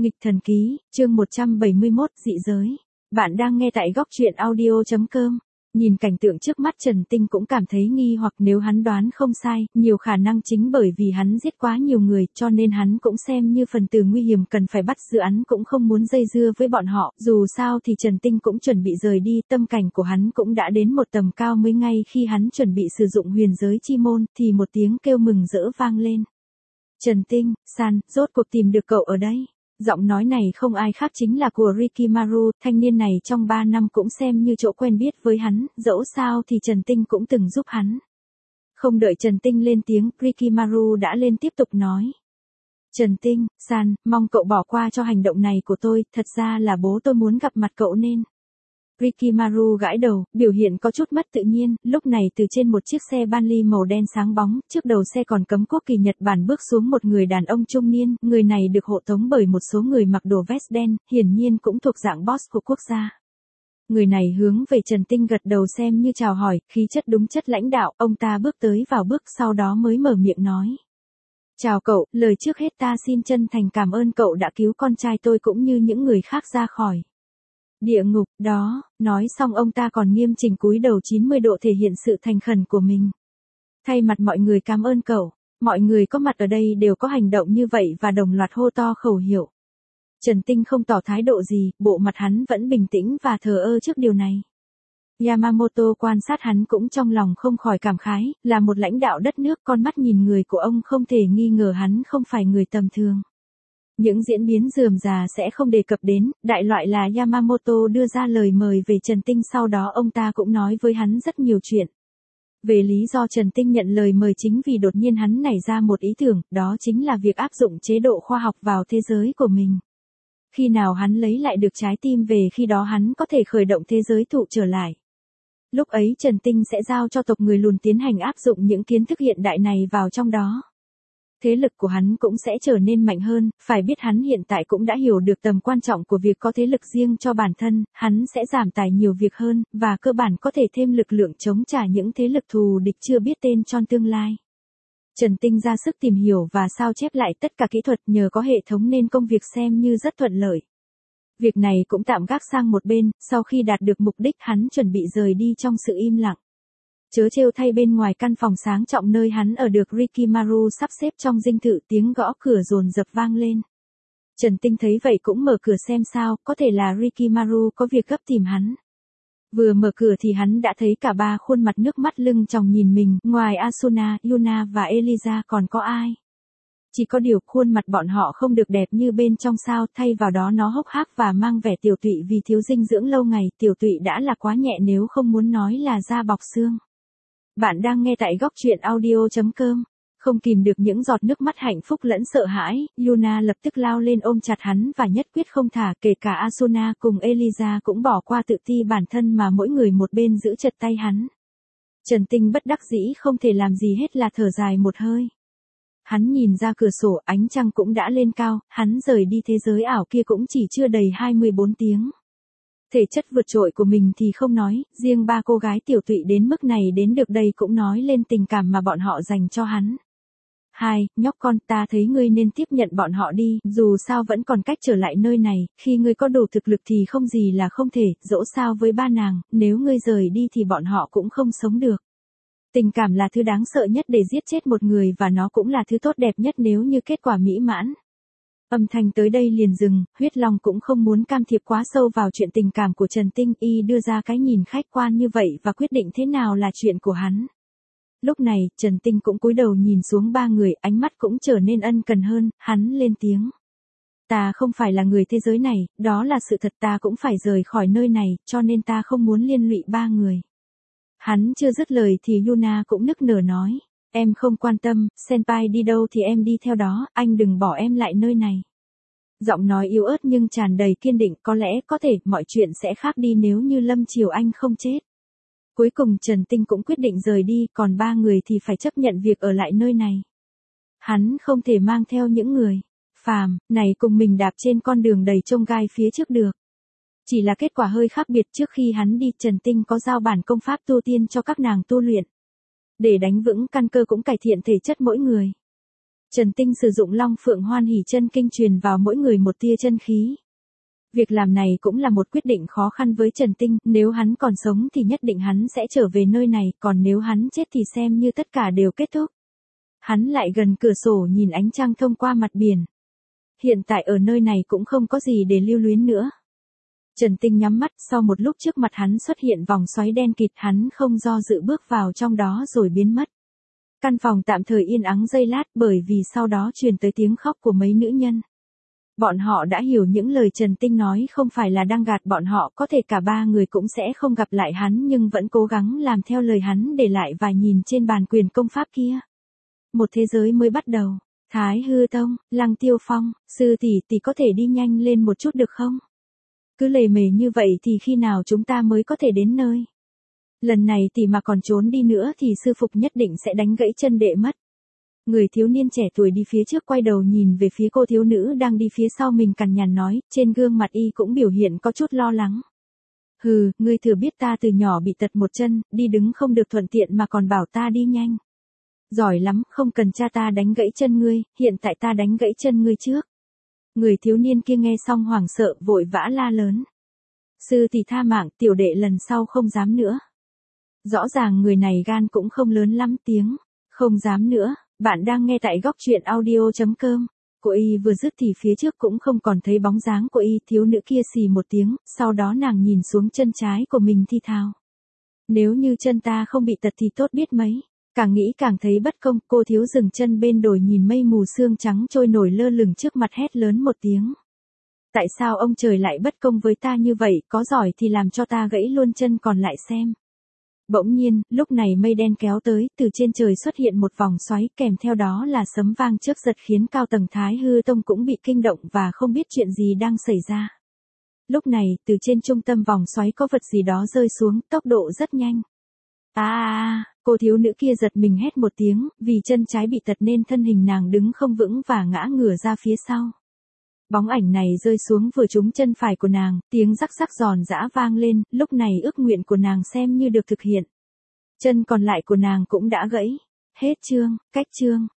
Nghịch thần ký, chương 171, dị giới. Bạn đang nghe tại góc truyện audio.com. Nhìn cảnh tượng trước mắt Trần Tinh cũng cảm thấy nghi hoặc nếu hắn đoán không sai, nhiều khả năng chính bởi vì hắn giết quá nhiều người cho nên hắn cũng xem như phần tử nguy hiểm cần phải bắt giữ hắn cũng không muốn dây dưa với bọn họ. Dù sao thì Trần Tinh cũng chuẩn bị rời đi, tâm cảnh của hắn cũng đã đến một tầm cao mới ngay khi hắn chuẩn bị sử dụng huyền giới chi môn thì một tiếng kêu mừng rỡ vang lên. Trần Tinh, San, rốt cuộc tìm được cậu ở đây. Giọng nói này không ai khác chính là của Rikimaru, thanh niên này trong 3 năm cũng xem như chỗ quen biết với hắn, dẫu sao thì Trần Tinh cũng từng giúp hắn. Không đợi Trần Tinh lên tiếng, Rikimaru đã lên tiếp tục nói. Trần Tinh, San, mong cậu bỏ qua cho hành động này của tôi, thật ra là bố tôi muốn gặp mặt cậu nên. Rikimaru gãi đầu, biểu hiện có chút mất tự nhiên, lúc này từ trên một chiếc xe Bentley màu đen sáng bóng, trước đầu xe còn cấm quốc kỳ Nhật Bản bước xuống một người đàn ông trung niên, người này được hộ tống bởi một số người mặc đồ vest đen, hiển nhiên cũng thuộc dạng boss của quốc gia. Người này hướng về Trần Tinh gật đầu xem như chào hỏi, khí chất đúng chất lãnh đạo, ông ta bước tới vào bước sau đó mới mở miệng nói. Chào cậu, lời trước hết ta xin chân thành cảm ơn cậu đã cứu con trai tôi cũng như những người khác ra khỏi địa ngục. Đó, nói xong ông ta còn nghiêm chỉnh cúi đầu 90 độ thể hiện sự thành khẩn của mình. Thay mặt mọi người cảm ơn cậu, mọi người có mặt ở đây đều có hành động như vậy và đồng loạt hô to khẩu hiệu. Trần Tinh không tỏ thái độ gì, bộ mặt hắn vẫn bình tĩnh và thờ ơ trước điều này. Yamamoto quan sát hắn cũng trong lòng không khỏi cảm khái, là một lãnh đạo đất nước, con mắt nhìn người của ông không thể nghi ngờ hắn không phải người tầm thường. Những diễn biến rườm rà sẽ không đề cập đến, đại loại là Yamamoto đưa ra lời mời về Trần Tinh, sau đó ông ta cũng nói với hắn rất nhiều chuyện. Về lý do Trần Tinh nhận lời mời chính vì đột nhiên hắn nảy ra một ý tưởng, đó chính là việc áp dụng chế độ khoa học vào thế giới của mình. Khi nào hắn lấy lại được trái tim về khi đó hắn có thể khởi động thế giới thụ trở lại. Lúc ấy Trần Tinh sẽ giao cho tộc người lùn tiến hành áp dụng những kiến thức hiện đại này vào trong đó. Thế lực của hắn cũng sẽ trở nên mạnh hơn, phải biết hắn hiện tại cũng đã hiểu được tầm quan trọng của việc có thế lực riêng cho bản thân, hắn sẽ giảm tải nhiều việc hơn, và cơ bản có thể thêm lực lượng chống trả những thế lực thù địch chưa biết tên trong tương lai. Trần Tinh ra sức tìm hiểu và sao chép lại tất cả kỹ thuật, nhờ có hệ thống nên công việc xem như rất thuận lợi. Việc này cũng tạm gác sang một bên, sau khi đạt được mục đích hắn chuẩn bị rời đi trong sự im lặng. Chớ trêu thay bên ngoài căn phòng sáng trọng nơi hắn ở được Rikimaru sắp xếp trong dinh thự, tiếng gõ cửa dồn dập vang lên. Trần Tinh thấy vậy cũng mở cửa xem sao, có thể là Rikimaru có việc gấp tìm hắn. Vừa mở cửa thì hắn đã thấy cả ba khuôn mặt nước mắt lưng tròng nhìn mình, ngoài Asuna, Yuna và Eliza còn có ai. Chỉ có điều khuôn mặt bọn họ không được đẹp như bên trong sao, thay vào đó nó hốc hác và mang vẻ tiều tụy vì thiếu dinh dưỡng lâu ngày, tiều tụy đã là quá nhẹ nếu không muốn nói là da bọc xương. Bạn đang nghe tại góc truyện audio.com. Không kìm được những giọt nước mắt hạnh phúc lẫn sợ hãi, Yuna lập tức lao lên ôm chặt hắn và nhất quyết không thả, kể cả Asuna cùng Eliza cũng bỏ qua tự ti bản thân mà mỗi người một bên giữ chặt tay hắn. Trần Tinh bất đắc dĩ không thể làm gì hết là thở dài một hơi. Hắn nhìn ra cửa sổ, ánh trăng cũng đã lên cao, hắn rời đi thế giới ảo kia cũng chỉ chưa đầy 24 tiếng. Thể chất vượt trội của mình thì không nói, riêng ba cô gái tiểu tụy đến mức này đến được đây cũng nói lên tình cảm mà bọn họ dành cho hắn. Nhóc con, ta thấy ngươi nên tiếp nhận bọn họ đi, dù sao vẫn còn cách trở lại nơi này, khi ngươi có đủ thực lực thì không gì là không thể, dẫu sao với ba nàng, nếu ngươi rời đi thì bọn họ cũng không sống được. Tình cảm là thứ đáng sợ nhất để giết chết một người và nó cũng là thứ tốt đẹp nhất nếu như kết quả mỹ mãn. Âm thanh tới đây liền dừng, Huyết Long cũng không muốn can thiệp quá sâu vào chuyện tình cảm của Trần Tinh, y đưa ra cái nhìn khách quan như vậy và quyết định thế nào là chuyện của hắn. Lúc này, Trần Tinh cũng cúi đầu nhìn xuống ba người, ánh mắt cũng trở nên ân cần hơn, hắn lên tiếng. Ta không phải là người thế giới này, đó là sự thật, ta cũng phải rời khỏi nơi này, cho nên ta không muốn liên lụy ba người. Hắn chưa dứt lời thì Yuna cũng nức nở nói. Em không quan tâm, Senpai đi đâu thì em đi theo đó, anh đừng bỏ em lại nơi này. Giọng nói yếu ớt nhưng tràn đầy kiên định, có lẽ có thể mọi chuyện sẽ khác đi nếu như Lâm Triều Anh không chết. Cuối cùng Trần Tinh cũng quyết định rời đi, còn ba người thì phải chấp nhận việc ở lại nơi này. Hắn không thể mang theo những người phàm này cùng mình đạp trên con đường đầy chông gai phía trước được. Chỉ là kết quả hơi khác biệt, trước khi hắn đi Trần Tinh có giao bản công pháp tu tiên cho các nàng tu luyện. Để đánh vững căn cơ cũng cải thiện thể chất mỗi người. Trần Tinh sử dụng Long Phượng Hoan Hỷ chân kinh truyền vào mỗi người một tia chân khí. Việc làm này cũng là một quyết định khó khăn với Trần Tinh, nếu hắn còn sống thì nhất định hắn sẽ trở về nơi này, còn nếu hắn chết thì xem như tất cả đều kết thúc. Hắn lại gần cửa sổ nhìn ánh trăng thông qua mặt biển. Hiện tại ở nơi này cũng không có gì để lưu luyến nữa. Trần Tinh nhắm mắt, sau một lúc trước mặt hắn xuất hiện vòng xoáy đen kịt, hắn không do dự bước vào trong đó rồi biến mất. Căn phòng tạm thời yên ắng giây lát bởi vì sau đó truyền tới tiếng khóc của mấy nữ nhân. Bọn họ đã hiểu những lời Trần Tinh nói không phải là đang gạt bọn họ, có thể cả ba người cũng sẽ không gặp lại hắn nhưng vẫn cố gắng làm theo lời hắn để lại vài nhìn trên bàn quyền công pháp kia. Một thế giới mới bắt đầu. Thái Hư Tông, Lăng Tiêu Phong, sư tỷ có thể đi nhanh lên một chút được không? Cứ lề mề như vậy thì khi nào chúng ta mới có thể đến nơi? Lần này tỷ mà còn trốn đi nữa thì sư phụ nhất định sẽ đánh gãy chân đệ mất. Người thiếu niên trẻ tuổi đi phía trước quay đầu nhìn về phía cô thiếu nữ đang đi phía sau mình cằn nhằn nói, trên gương mặt y cũng biểu hiện có chút lo lắng. Hừ, ngươi thừa biết ta từ nhỏ bị tật một chân, đi đứng không được thuận tiện mà còn bảo ta đi nhanh. Giỏi lắm, không cần cha ta đánh gãy chân ngươi, hiện tại ta đánh gãy chân ngươi trước. Người thiếu niên kia nghe xong hoảng sợ vội vã la lớn. Sư tỷ tha mạng, tiểu đệ lần sau không dám nữa. Rõ ràng người này gan cũng không lớn lắm tiếng. Không dám nữa, bạn đang nghe tại góc truyện audio.com. Cô y vừa dứt thì phía trước cũng không còn thấy bóng dáng của y, thiếu nữ kia xì một tiếng, sau đó nàng nhìn xuống chân trái của mình thi thào. Nếu như chân ta không bị tật thì tốt biết mấy. Càng nghĩ càng thấy bất công, cô thiếu dừng chân bên đồi nhìn mây mù sương trắng trôi nổi lơ lửng trước mặt hét lớn một tiếng. Tại sao ông trời lại bất công với ta như vậy, có giỏi thì làm cho ta gãy luôn chân còn lại xem. Bỗng nhiên, lúc này mây đen kéo tới, từ trên trời xuất hiện một vòng xoáy, kèm theo đó là sấm vang chớp giật khiến cao tầng Thái Hư Tông cũng bị kinh động và không biết chuyện gì đang xảy ra. Lúc này, từ trên trung tâm vòng xoáy có vật gì đó rơi xuống, tốc độ rất nhanh. Cô thiếu nữ kia giật mình hét một tiếng, vì chân trái bị tật nên thân hình nàng đứng không vững và ngã ngửa ra phía sau. Bóng ảnh này rơi xuống vừa trúng chân phải của nàng, tiếng rắc rắc giòn giã vang lên, lúc này ước nguyện của nàng xem như được thực hiện. Chân còn lại của nàng cũng đã gãy. Hết chương, cách chương.